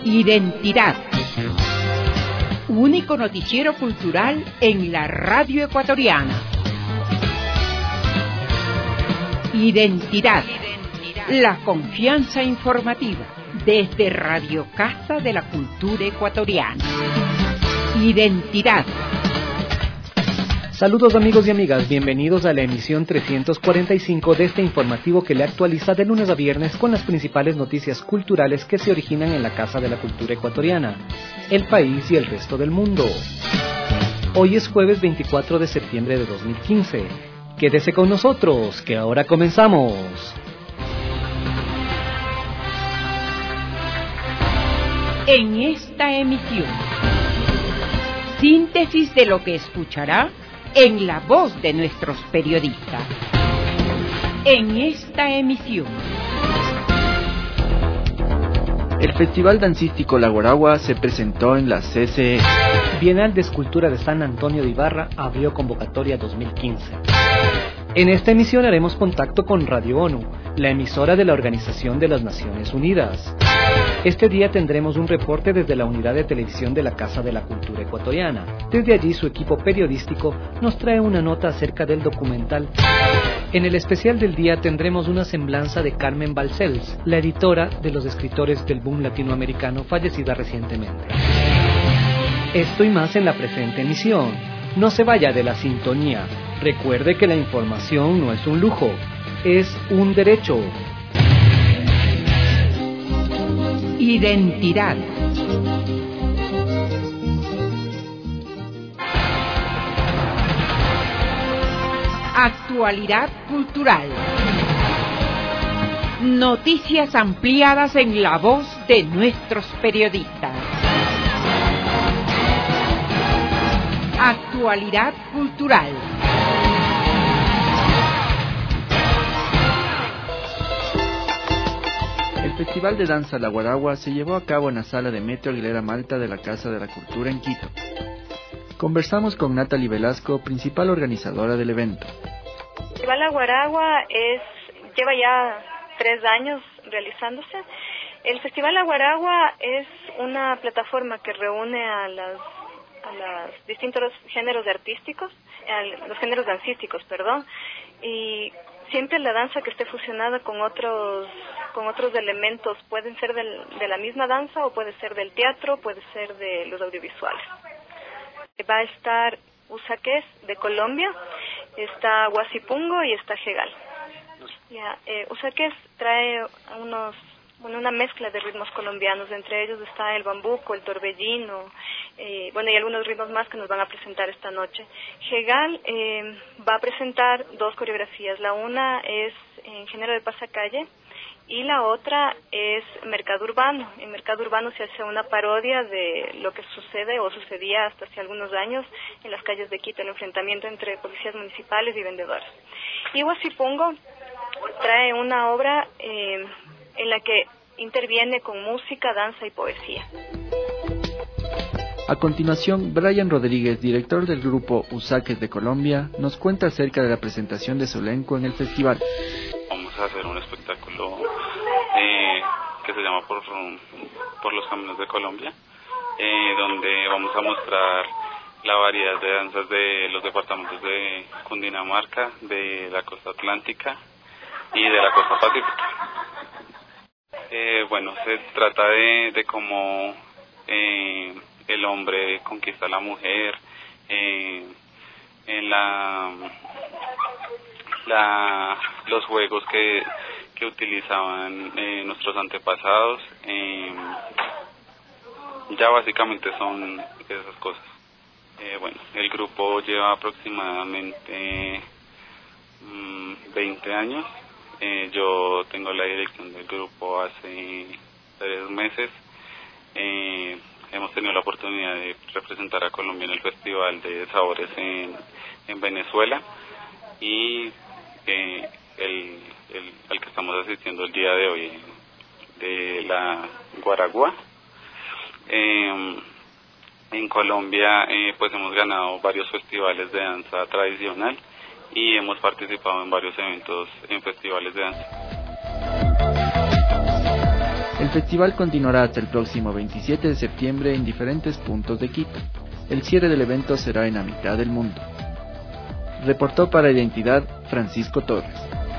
Identidad. Único noticiero cultural en la radio ecuatoriana. Identidad. La confianza informativa desde Radio Casa de la Cultura Ecuatoriana. Identidad. Saludos amigos y amigas, bienvenidos a la emisión 345 de este informativo que le actualiza de lunes a viernes con las principales noticias culturales que se originan en la Casa de la Cultura Ecuatoriana, el país y el resto del mundo. Hoy es jueves 24 de septiembre de 2015. Quédese con nosotros, que ahora comenzamos. En esta emisión, síntesis de lo que escuchará en la voz de nuestros periodistas. En esta emisión, el Festival Dancístico La Guaragua se presentó en la CCE. Bienal de Escultura de San Antonio de Ibarra abrió convocatoria 2015. En esta emisión haremos contacto con Radio ONU, la emisora de la Organización de las Naciones Unidas. Este día tendremos un reporte desde la unidad de televisión de la Casa de la Cultura Ecuatoriana. Desde allí su equipo periodístico nos trae una nota acerca del documental. En el especial del día tendremos una semblanza de Carmen Balcells, la editora de los escritores del boom latinoamericano fallecida recientemente. Esto y más en la presente emisión. No se vaya de la sintonía. Recuerde que la información no es un lujo, es un derecho. Identidad. Actualidad cultural. Noticias ampliadas en la voz de nuestros periodistas. Actualidad cultural. El Festival de Danza La Guaragua se llevó a cabo en la sala de Metro Aguilera Malta de la Casa de la Cultura en Quito. Conversamos con Natalie Velasco, principal organizadora del evento. El Festival La Guaragua lleva ya 3 años realizándose. El Festival La Guaragua es una plataforma que reúne a los distintos géneros artísticos, los géneros dancísticos, y siempre la danza que esté fusionada con otros elementos, pueden ser de la misma danza o puede ser del teatro, puede ser de los audiovisuales. Va a estar Usaqués de Colombia, está Huasipungo y está Jegal. Usaqués trae una mezcla de ritmos colombianos, entre ellos está el bambuco, el torbellino, y algunos ritmos más que nos van a presentar esta noche. Jegal va a presentar 2 coreografías, la una es en género de pasacalle y la otra es mercado urbano. En mercado urbano se hace una parodia de lo que sucede o sucedía hasta hace algunos años en las calles de Quito, el enfrentamiento entre policías municipales y vendedores. Y Huasipungo trae una obra en la que interviene con música, danza y poesía. A continuación, Brian Rodríguez, director del grupo Usaqués de Colombia, nos cuenta acerca de la presentación de su elenco en el festival. Vamos a hacer un espectáculo que se llama por los Caminos de Colombia, donde vamos a mostrar la variedad de danzas de los departamentos de Cundinamarca, de la costa atlántica y de la costa pacífica. Se trata de cómo el hombre conquista a la mujer, en los juegos que utilizaban nuestros antepasados. Ya básicamente son esas cosas. El grupo lleva aproximadamente 20 años. Yo tengo la dirección del grupo hace 3 meses. Hemos tenido la oportunidad de representar a Colombia en el Festival de Sabores en Venezuela y al que estamos asistiendo el día de hoy, de la Guaragua. En Colombia pues hemos ganado varios festivales de danza tradicional y hemos participado en varios eventos en festivales de danza. El festival continuará hasta el próximo 27 de septiembre en diferentes puntos de Quito. El cierre del evento será en la mitad del mundo. Reportó para Identidad Francisco Torres.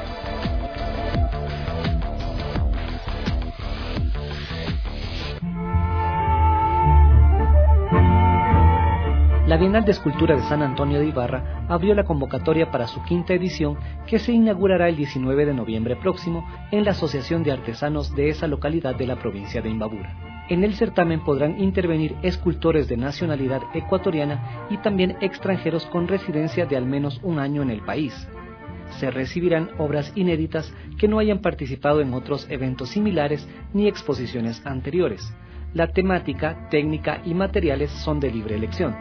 La Bienal de Escultura de San Antonio de Ibarra abrió la convocatoria para su quinta edición, que se inaugurará el 19 de noviembre próximo en la Asociación de Artesanos de esa localidad de la provincia de Imbabura. En el certamen podrán intervenir escultores de nacionalidad ecuatoriana y también extranjeros con residencia de al menos un año en el país. Se recibirán obras inéditas que no hayan participado en otros eventos similares ni exposiciones anteriores. La temática, técnica y materiales son de libre elección.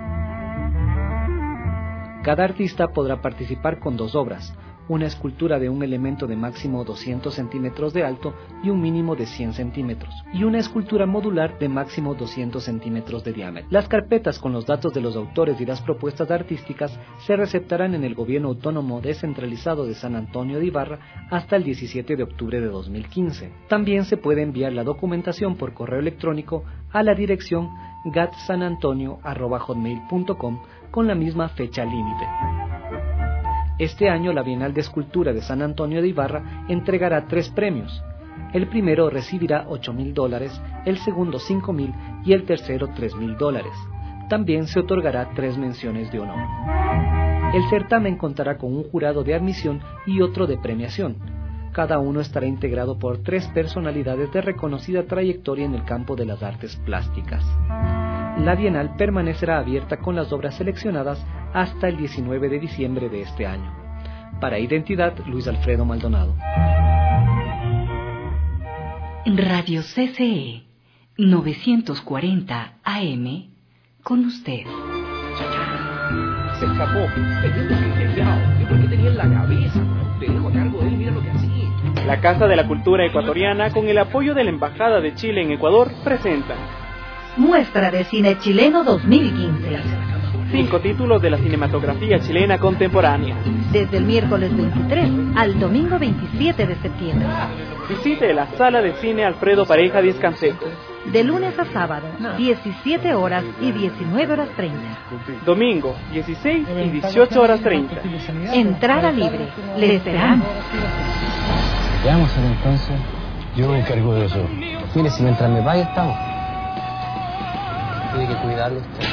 Cada artista podrá participar con 2 obras, una escultura de un elemento de máximo 200 centímetros de alto y un mínimo de 100 centímetros, y una escultura modular de máximo 200 centímetros de diámetro. Las carpetas con los datos de los autores y las propuestas artísticas se receptarán en el Gobierno Autónomo Descentralizado de San Antonio de Ibarra hasta el 17 de octubre de 2015. También se puede enviar la documentación por correo electrónico a la dirección gatsanantonio@hotmail.com con la misma fecha límite. Este año la Bienal de Escultura de San Antonio de Ibarra entregará 3 premios. El primero recibirá $8,000, el segundo $5,000 y el tercero $3,000. También se otorgará 3 menciones de honor. El certamen contará con un jurado de admisión y otro de premiación. Cada uno estará integrado por 3 personalidades de reconocida trayectoria en el campo de las artes plásticas. La Bienal permanecerá abierta con las obras seleccionadas hasta el 19 de diciembre de este año. Para Identidad, Luis Alfredo Maldonado. Radio CCE 940 AM, con usted. Se escapó. ¿Por qué tenía en la cabeza? Te dejo a cargo de él, mira lo que hacía. La Casa de la Cultura Ecuatoriana, con el apoyo de la Embajada de Chile en Ecuador, presenta Muestra de Cine Chileno 2015. 5 títulos de la cinematografía chilena contemporánea. Desde el miércoles 23 al domingo 27 de septiembre. Visite la Sala de Cine Alfredo Pareja Díez Canseco. De lunes a sábado, 17 horas y 19 horas 30. Domingo, 16 y 18 horas 30. Entrada libre. Le esperamos. Veamos entonces. Yo me encargo de eso. Mire, si mientras me vaya estamos. Tiene que cuidarlo usted.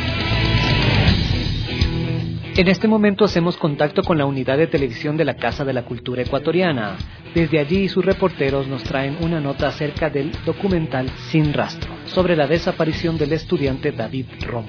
En este momento hacemos contacto con la unidad de televisión de la Casa de la Cultura Ecuatoriana. Desde allí sus reporteros nos traen una nota acerca del documental Sin Rastro, sobre la desaparición del estudiante David Romo.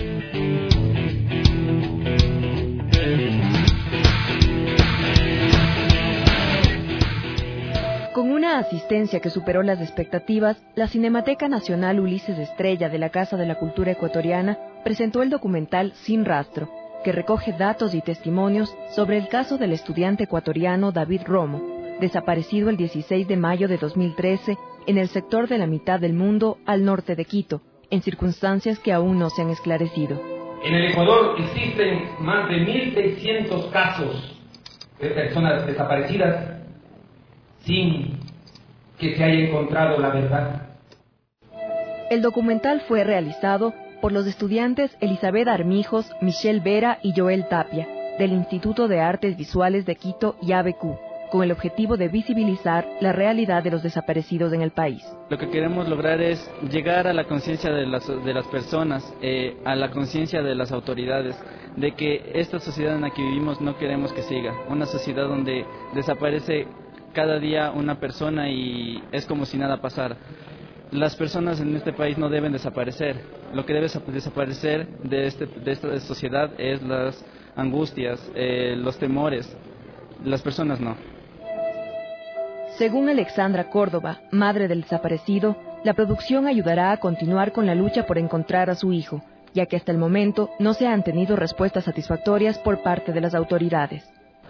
Con una asistencia que superó las expectativas, la Cinemateca Nacional Ulises Estrella de la Casa de la Cultura Ecuatoriana presentó el documental Sin Rastro, que recoge datos y testimonios sobre el caso del estudiante ecuatoriano David Romo, desaparecido el 16 de mayo de 2013 en el sector de la mitad del mundo al norte de Quito, en circunstancias que aún no se han esclarecido. En el Ecuador existen más de 1.600 casos de personas desaparecidas sin que se haya encontrado la verdad. El documental fue realizado por los estudiantes Elizabeth Armijos, Michelle Vera y Joel Tapia, del Instituto de Artes Visuales de Quito y ABQ, con el objetivo de visibilizar la realidad de los desaparecidos en el país. Lo que queremos lograr es llegar a la conciencia de las personas, a la conciencia de las autoridades, de que esta sociedad en la que vivimos no queremos que siga, una sociedad donde desaparece cada día una persona y es como si nada pasara. Las personas en este país no deben desaparecer. Lo que debe desaparecer de esta sociedad es las angustias, los temores. Las personas no. Según Alexandra Córdoba, madre del desaparecido, la producción ayudará a continuar con la lucha por encontrar a su hijo, ya que hasta el momento no se han tenido respuestas satisfactorias por parte de las autoridades.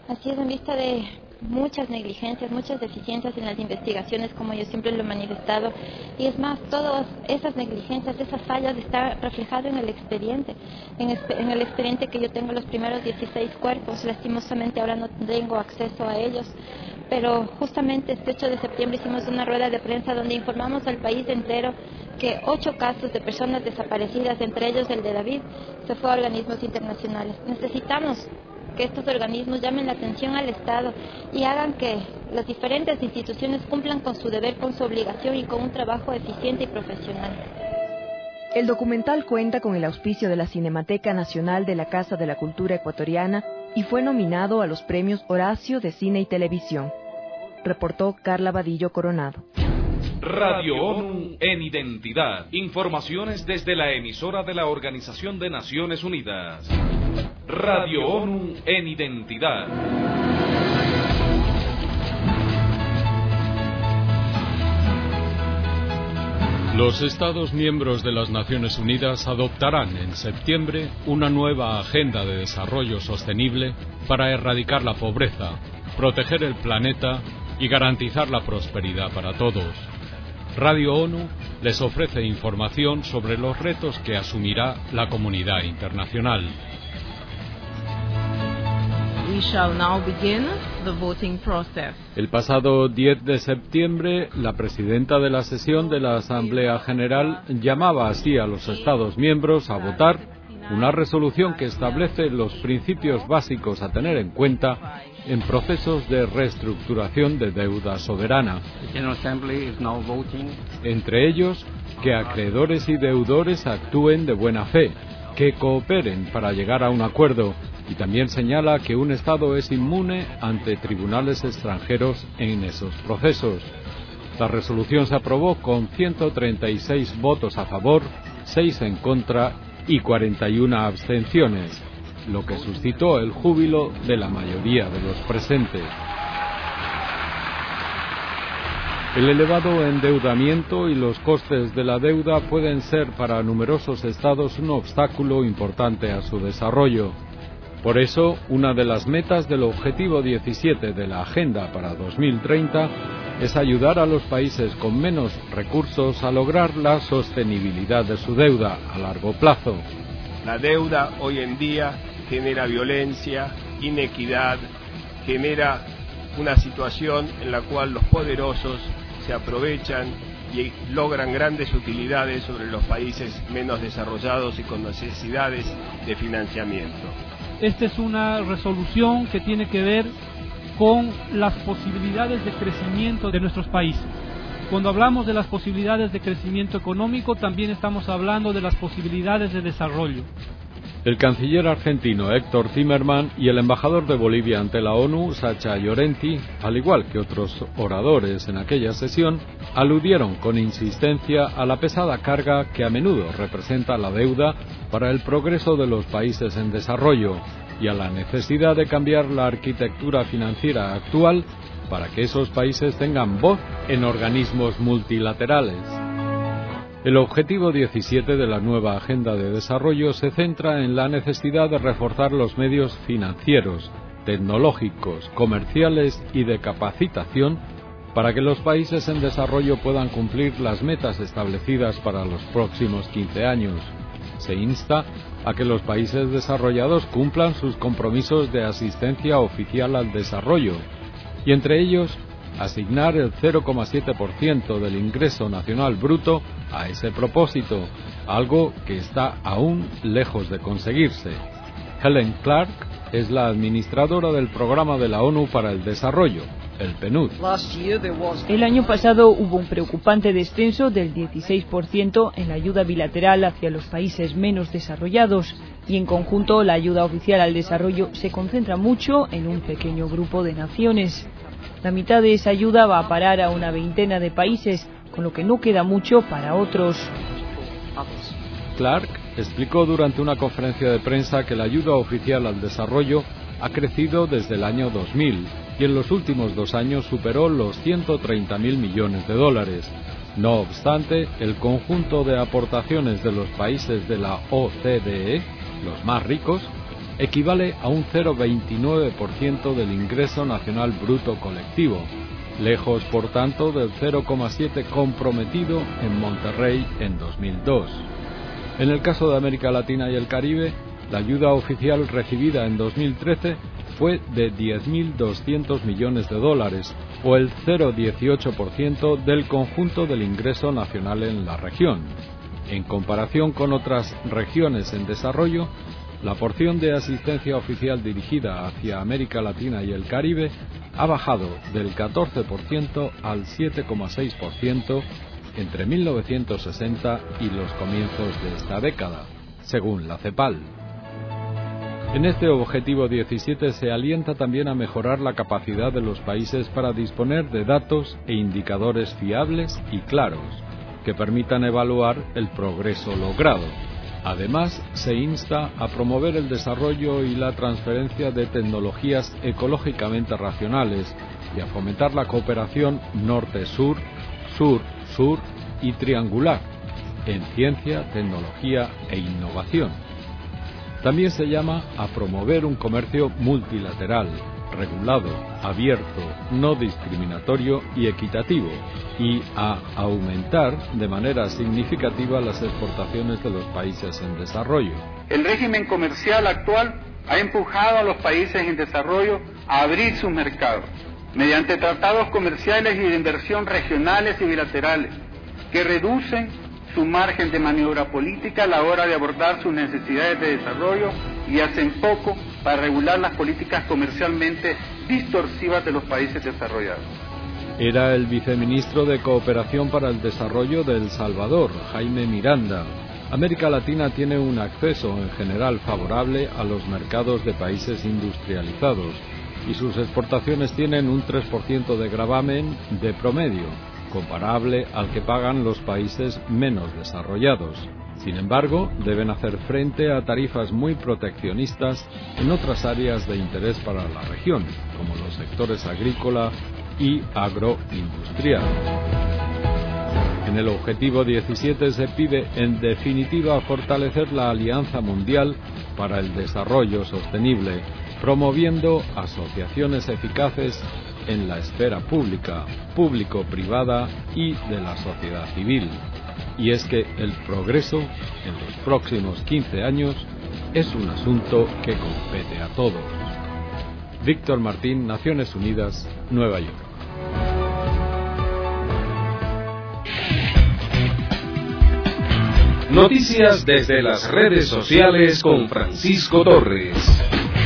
Así es, en vista de muchas negligencias, muchas deficiencias en las investigaciones, como yo siempre lo he manifestado, y es más, todas esas negligencias, esas fallas están reflejadas en el expediente, en el expediente que yo tengo los primeros 16 cuerpos. Lastimosamente ahora no tengo acceso a ellos, pero justamente este 8 de septiembre hicimos una rueda de prensa donde informamos al país entero que 8 casos de personas desaparecidas, entre ellos el de David, se fue a organismos internacionales. Necesitamos que estos organismos llamen la atención al Estado y hagan que las diferentes instituciones cumplan con su deber, con su obligación y con un trabajo eficiente y profesional. El documental cuenta con el auspicio de la Cinemateca Nacional de la Casa de la Cultura Ecuatoriana y fue nominado a los premios Horacio de Cine y Televisión. Reportó Carla Vadillo Coronado. Radio ONU en Identidad. Informaciones desde la emisora de la Organización de Naciones Unidas. Radio ONU en Identidad. Los Estados miembros de las Naciones Unidas adoptarán en septiembre una nueva agenda de desarrollo sostenible para erradicar la pobreza, proteger el planeta y garantizar la prosperidad para todos. Radio ONU les ofrece información sobre los retos que asumirá la comunidad internacional. We shall now begin the voting process. El pasado 10 de septiembre, la presidenta de la sesión de la Asamblea General llamaba así a los Estados miembros a votar una resolución que establece los principios básicos a tener en cuenta en procesos de reestructuración de deuda soberana. Entre ellos, que acreedores y deudores actúen de buena fe, que cooperen para llegar a un acuerdo, y también señala que un Estado es inmune ante tribunales extranjeros en esos procesos. La resolución se aprobó con 136 votos a favor, 6 en contra y 41 abstenciones, lo que suscitó el júbilo de la mayoría de los presentes. El elevado endeudamiento y los costes de la deuda pueden ser para numerosos estados un obstáculo importante a su desarrollo. Por eso, una de las metas del Objetivo 17 de la Agenda para 2030 es ayudar a los países con menos recursos a lograr la sostenibilidad de su deuda a largo plazo. La deuda hoy en día genera violencia, inequidad, genera una situación en la cual los poderosos se aprovechan y logran grandes utilidades sobre los países menos desarrollados y con necesidades de financiamiento. Esta es una resolución que tiene que ver con las posibilidades de crecimiento de nuestros países. Cuando hablamos de las posibilidades de crecimiento económico, también estamos hablando de las posibilidades de desarrollo. El canciller argentino Héctor Timerman y el embajador de Bolivia ante la ONU, Sacha Llorenti, al igual que otros oradores en aquella sesión, aludieron con insistencia a la pesada carga que a menudo representa la deuda para el progreso de los países en desarrollo y a la necesidad de cambiar la arquitectura financiera actual para que esos países tengan voz en organismos multilaterales. El Objetivo 17 de la nueva Agenda de Desarrollo se centra en la necesidad de reforzar los medios financieros, tecnológicos, comerciales y de capacitación para que los países en desarrollo puedan cumplir las metas establecidas para los próximos 15 años. Se insta a que los países desarrollados cumplan sus compromisos de asistencia oficial al desarrollo y entre ellos asignar el 0,7% del ingreso nacional bruto a ese propósito, algo que está aún lejos de conseguirse. Helen Clark es la administradora del Programa de la ONU para el Desarrollo, el PNUD. El año pasado hubo un preocupante descenso del 16% en la ayuda bilateral hacia los países menos desarrollados y en conjunto la ayuda oficial al desarrollo se concentra mucho en un pequeño grupo de naciones. La mitad de esa ayuda va a parar a una veintena de países, con lo que no queda mucho para otros. Clark explicó durante una conferencia de prensa que la ayuda oficial al desarrollo ha crecido desde el año 2000 y en los últimos 2 años superó los 130.000 millones de dólares. No obstante, el conjunto de aportaciones de los países de la OCDE, los más ricos, equivale a un 0,29% del ingreso nacional bruto colectivo, lejos por tanto del 0,7% comprometido en Monterrey en 2002. En el caso de América Latina y el Caribe, la ayuda oficial recibida en 2013 fue de $10.200 millones, o el 0,18% del conjunto del ingreso nacional en la región. En comparación con otras regiones en desarrollo, la porción de asistencia oficial dirigida hacia América Latina y el Caribe ha bajado del 14% al 7,6% entre 1960 y los comienzos de esta década, según la CEPAL. En este objetivo 17 se alienta también a mejorar la capacidad de los países para disponer de datos e indicadores fiables y claros que permitan evaluar el progreso logrado. Además, se insta a promover el desarrollo y la transferencia de tecnologías ecológicamente racionales y a fomentar la cooperación norte-sur, sur-sur y triangular en ciencia, tecnología e innovación. También se llama a promover un comercio multilateral, regulado, abierto, no discriminatorio y equitativo, y a aumentar de manera significativa las exportaciones de los países en desarrollo. El régimen comercial actual ha empujado a los países en desarrollo a abrir sus mercados, mediante tratados comerciales y de inversión regionales y bilaterales, que reducen su margen de maniobra política a la hora de abordar sus necesidades de desarrollo y hacen poco para regular las políticas comercialmente distorsivas de los países desarrollados. Era el viceministro de Cooperación para el Desarrollo de El Salvador, Jaime Miranda. América Latina tiene un acceso en general favorable a los mercados de países industrializados y sus exportaciones tienen un 3% de gravamen de promedio, comparable al que pagan los países menos desarrollados. Sin embargo, deben hacer frente a tarifas muy proteccionistas en otras áreas de interés para la región, como los sectores agrícola y agroindustrial. En el objetivo 17 se pide, en definitiva, fortalecer la Alianza Mundial para el Desarrollo Sostenible, promoviendo asociaciones eficaces en la esfera pública, público-privada y de la sociedad civil. Y es que el progreso en los próximos 15 años es un asunto que compete a todos. Víctor Martín, Naciones Unidas, Nueva York. Noticias desde las redes sociales con Francisco Torres.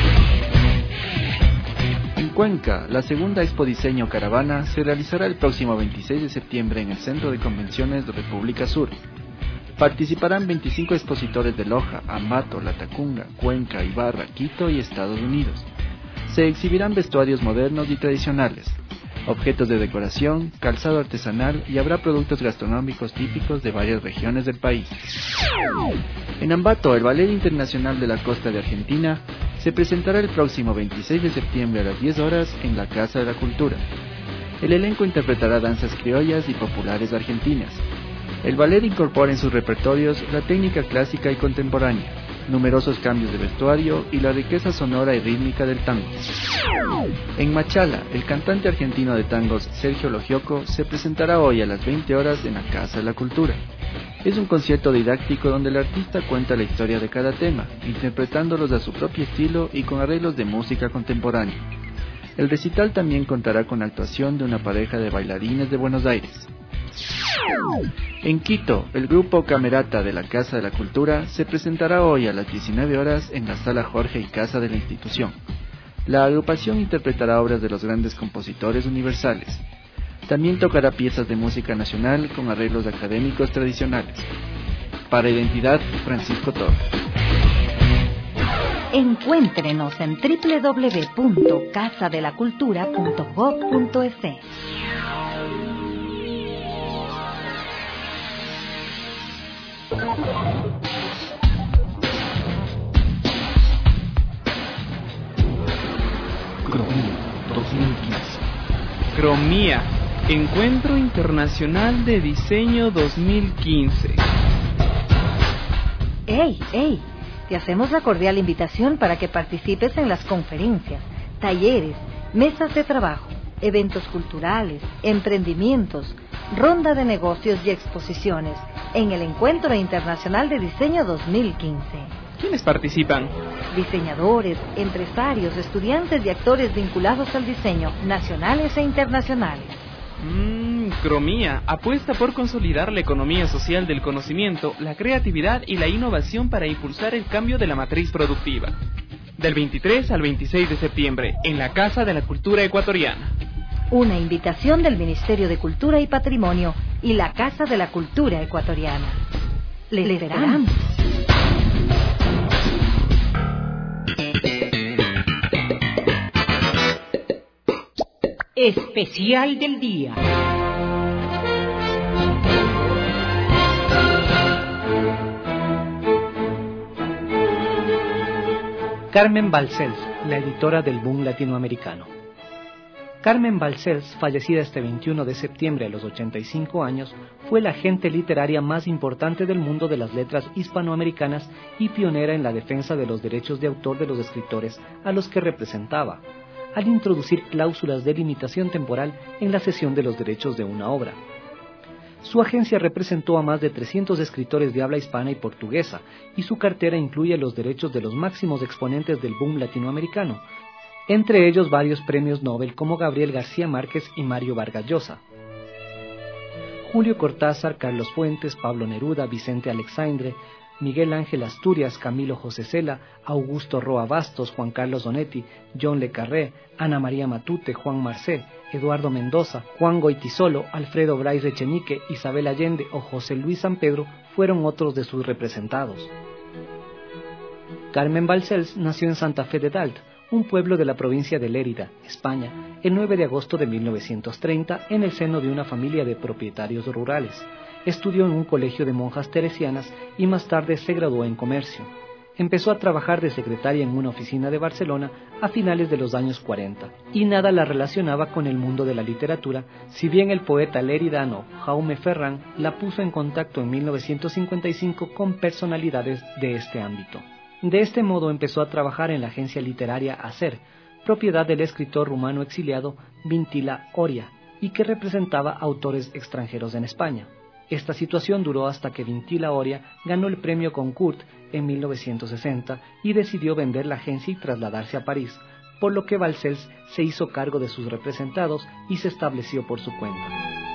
En Cuenca, la segunda Expo Diseño Caravana se realizará el próximo 26 de septiembre en el Centro de Convenciones de República Sur. Participarán 25 expositores de Loja, Ambato, Latacunga, Cuenca, Ibarra, Quito y Estados Unidos. Se exhibirán vestuarios modernos y tradicionales, objetos de decoración, calzado artesanal y habrá productos gastronómicos típicos de varias regiones del país. En Ambato, el Ballet Internacional de la Costa de Argentina se presentará el próximo 26 de septiembre a las 10 horas en la Casa de la Cultura. El elenco interpretará danzas criollas y populares argentinas. El ballet incorpora en sus repertorios la técnica clásica y contemporánea, numerosos cambios de vestuario y la riqueza sonora y rítmica del tango. En Machala, el cantante argentino de tangos Sergio Logioco se presentará hoy a las 20 horas en la Casa de la Cultura. Es un concierto didáctico donde el artista cuenta la historia de cada tema, interpretándolos a su propio estilo y con arreglos de música contemporánea. El recital también contará con la actuación de una pareja de bailarines de Buenos Aires. En Quito, el grupo Camerata de la Casa de la Cultura se presentará hoy a las 19 horas en la Sala Jorge y Casa de la institución. La agrupación interpretará obras de los grandes compositores universales. También tocará piezas de música nacional con arreglos académicos tradicionales. Para Identidad, Francisco Torres. Encuéntrenos en www.casadelacultura.gov.es. Cromía 2015. Cromía, Encuentro Internacional de Diseño 2015. ¡Ey! Te hacemos la cordial invitación para que participes en las conferencias, talleres, mesas de trabajo, eventos culturales, emprendimientos, ronda de negocios y exposiciones en el Encuentro Internacional de Diseño 2015. ¿Quiénes participan? Diseñadores, empresarios, estudiantes y actores vinculados al diseño, nacionales e internacionales. Cromía apuesta por consolidar la economía social del conocimiento, la creatividad y la innovación para impulsar el cambio de la matriz productiva. Del 23 al 26 de septiembre, en la Casa de la Cultura Ecuatoriana. Una invitación del Ministerio de Cultura y Patrimonio y la Casa de la Cultura Ecuatoriana. Les esperamos. Especial del día. Carmen Balcells, la editora del Boom Latinoamericano. Carmen Balcells, fallecida este 21 de septiembre a los 85 años, fue la agente literaria más importante del mundo de las letras hispanoamericanas y pionera en la defensa de los derechos de autor de los escritores a los que representaba, al introducir cláusulas de limitación temporal en la cesión de los derechos de una obra. Su agencia representó a más de 300 escritores de habla hispana y portuguesa, y su cartera incluye los derechos de los máximos exponentes del boom latinoamericano, entre ellos varios premios Nobel como Gabriel García Márquez y Mario Vargas Llosa. Julio Cortázar, Carlos Fuentes, Pablo Neruda, Vicente Alexandre, Miguel Ángel Asturias, Camilo José Cela, Augusto Roa Bastos, Juan Carlos Donetti, John Le Carré, Ana María Matute, Juan Marcé, Eduardo Mendoza, Juan Goitisolo, Alfredo Brais Echenique, Isabel Allende o José Luis San Pedro fueron otros de sus representados. Carmen Balcells nació en Santa Fe de Dalt, un pueblo de la provincia de Lérida, España, el 9 de agosto de 1930 en el seno de una familia de propietarios rurales. Estudió en un colegio de monjas teresianas y más tarde se graduó en comercio. Empezó a trabajar de secretaria en una oficina de Barcelona a finales de los años 40 y nada la relacionaba con el mundo de la literatura, si bien el poeta leridano Jaume Ferran la puso en contacto en 1955 con personalidades de este ámbito. De este modo empezó a trabajar en la agencia literaria Acer, propiedad del escritor rumano exiliado Vintila Oria, y que representaba autores extranjeros en España. Esta situación duró hasta que Vintila Oria ganó el premio Goncourt en 1960 y decidió vender la agencia y trasladarse a París, por lo que Balcells se hizo cargo de sus representados y se estableció por su cuenta.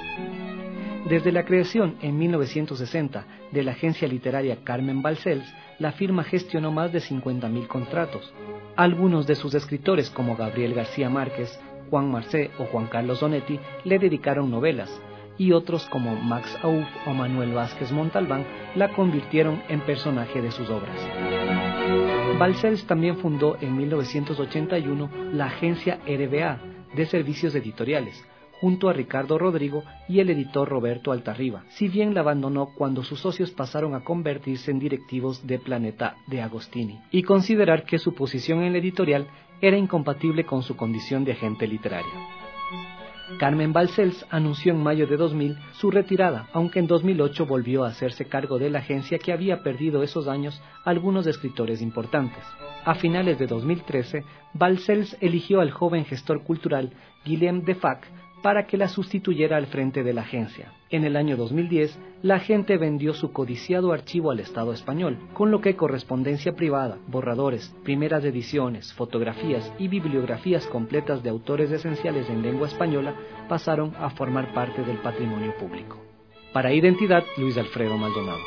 Desde la creación en 1960 de la agencia literaria Carmen Balcells, la firma gestionó más de 50.000 contratos. Algunos de sus escritores, como Gabriel García Márquez, Juan Marcé o Juan Carlos Donetti, le dedicaron novelas, y otros como Max Aub o Manuel Vázquez Montalbán la convirtieron en personaje de sus obras. Balcells también fundó en 1981 la agencia RBA de servicios editoriales, junto a Ricardo Rodrigo y el editor Roberto Altarriba, si bien la abandonó cuando sus socios pasaron a convertirse en directivos de Planeta de Agostini, y considerar que su posición en la editorial era incompatible con su condición de agente literario. Carmen Balcells anunció en mayo de 2000 su retirada, aunque en 2008 volvió a hacerse cargo de la agencia que había perdido esos años algunos escritores importantes. A finales de 2013, Balcells eligió al joven gestor cultural Guillem Defac para que la sustituyera al frente de la agencia. En el año 2010, la agente vendió su codiciado archivo al Estado español, con lo que correspondencia privada, borradores, primeras ediciones, fotografías y bibliografías completas de autores esenciales en lengua española pasaron a formar parte del patrimonio público. Para Identidad, Luis Alfredo Maldonado.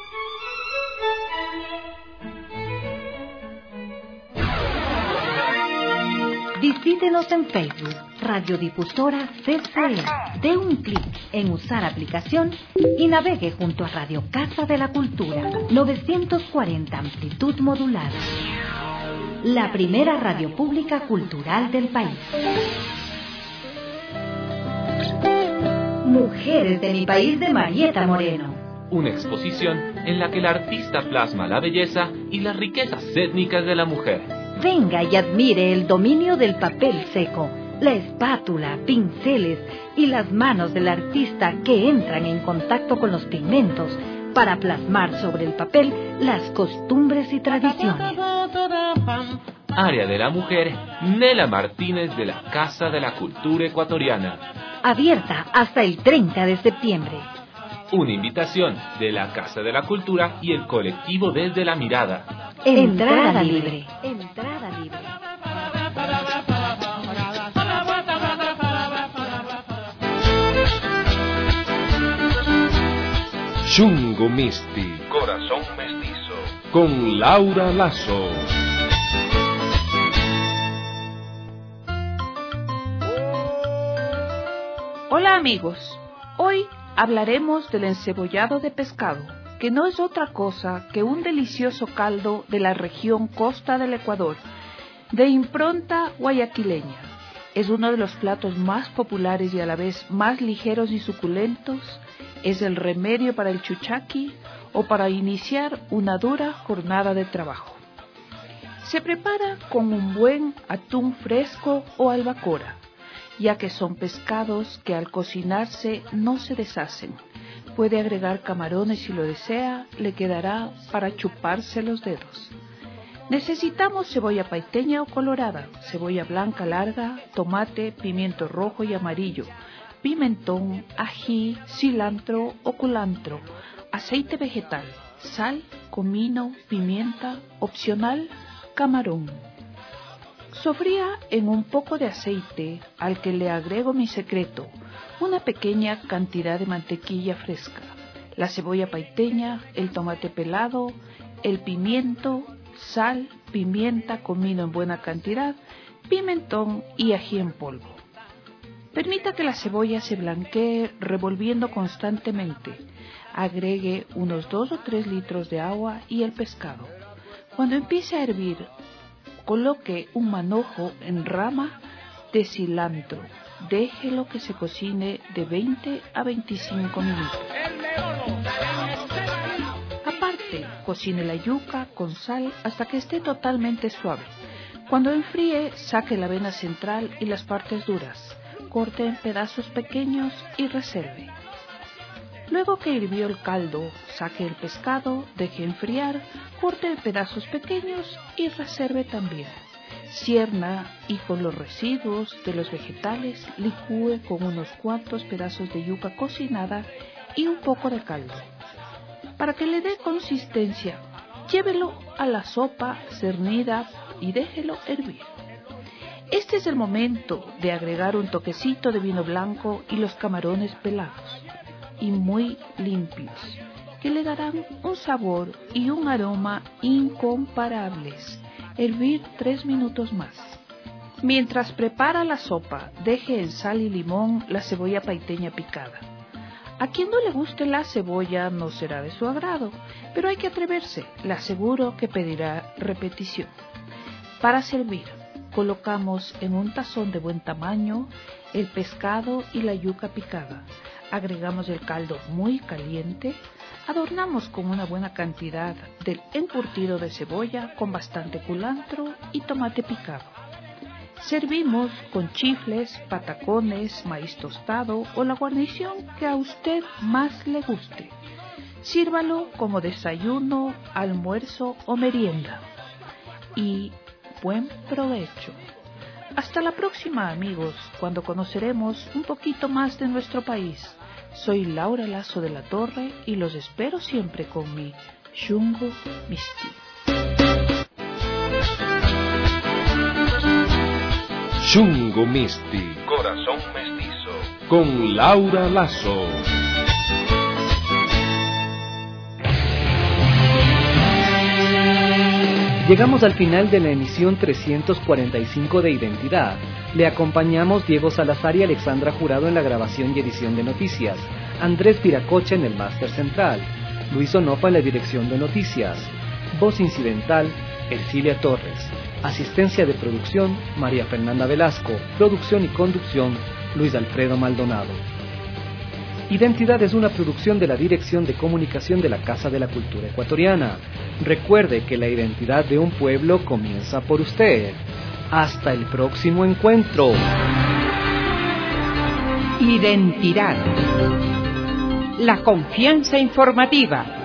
Visítenos en Facebook, Radiodifusora CCE. Dé un clic en usar aplicación y navegue junto a Radio Casa de la Cultura, 940 amplitud modulada. La primera radio pública cultural del país. Mujeres de mi país, de Marieta Moreno. Una exposición en la que el artista plasma la belleza y las riquezas étnicas de la mujer. Venga y admire el dominio del papel seco, la espátula, pinceles y las manos del artista que entran en contacto con los pigmentos para plasmar sobre el papel las costumbres y tradiciones. Área de la Mujer, Nela Martínez de la Casa de la Cultura Ecuatoriana. Abierta hasta el 30 de septiembre. Una invitación de la Casa de la Cultura y el colectivo Desde la Mirada. Entrada libre. Entrada libre. Chungo Misti, Corazón Mestizo, con Laura Lazo. Hola amigos, hoy hablaremos del encebollado de pescado, que no es otra cosa que un delicioso caldo de la región costa del Ecuador, de impronta guayaquileña. Es uno de los platos más populares y a la vez más ligeros y suculentos. Es el remedio para el chuchaqui o para iniciar una dura jornada de trabajo. Se prepara con un buen atún fresco o albacora, ya que son pescados que al cocinarse no se deshacen. Puede agregar camarones si lo desea, le quedará para chuparse los dedos. Necesitamos cebolla paiteña o colorada, cebolla blanca larga, tomate, pimiento rojo y amarillo, pimentón, ají, cilantro o culantro, aceite vegetal, sal, comino, pimienta, opcional, camarón. Sofría en un poco de aceite, al que le agrego mi secreto, una pequeña cantidad de mantequilla fresca, la cebolla paiteña, el tomate pelado, el pimiento, sal, pimienta, comino en buena cantidad, pimentón y ají en polvo. Permita que la cebolla se blanquee revolviendo constantemente. Agregue unos 2 o 3 litros de agua y el pescado. Cuando empiece a hervir, coloque un manojo en rama de cilantro. Déjelo que se cocine de 20 a 25 minutos. Aparte, cocine la yuca con sal hasta que esté totalmente suave. Cuando enfríe, saque la avena central y las partes duras. Corte en pedazos pequeños y reserve. Luego que hirvió el caldo, saque el pescado, deje enfriar, corte en pedazos pequeños y reserve también. Cierna y con los residuos de los vegetales licúe con unos cuantos pedazos de yuca cocinada y un poco de caldo. Para que le dé consistencia, llévelo a la sopa cernida y déjelo hervir. Este es el momento de agregar un toquecito de vino blanco y los camarones pelados y muy limpios, que le darán un sabor y un aroma incomparables. Hervir 3 minutos más. Mientras prepara la sopa, deje en sal y limón la cebolla paiteña picada. A quien no le guste la cebolla no será de su agrado, pero hay que atreverse, le aseguro que pedirá repetición. Para servir, colocamos en un tazón de buen tamaño el pescado y la yuca picada. Agregamos el caldo muy caliente. Adornamos con una buena cantidad del encurtido de cebolla con bastante culantro y tomate picado. Servimos con chifles, patacones, maíz tostado o la guarnición que a usted más le guste. Sírvalo como desayuno, almuerzo o merienda. Y buen provecho. Hasta la próxima, amigos, cuando conoceremos un poquito más de nuestro país. Soy Laura Lazo de la Torre y los espero siempre con mi Chungo Misti. Chungo Misti, Corazón Mestizo, con Laura Lazo. Llegamos al final de la emisión 345 de Identidad. Le acompañamos Diego Salazar y Alexandra Jurado en la grabación y edición de noticias, Andrés Viracocha en el máster central, Luis Onofa en la dirección de noticias, voz incidental, Ercilia Torres, asistencia de producción, María Fernanda Velasco, producción y conducción, Luis Alfredo Maldonado. Identidad es una producción de la Dirección de Comunicación de la Casa de la Cultura Ecuatoriana. Recuerde que la identidad de un pueblo comienza por usted. Hasta el próximo encuentro. Identidad. La confianza informativa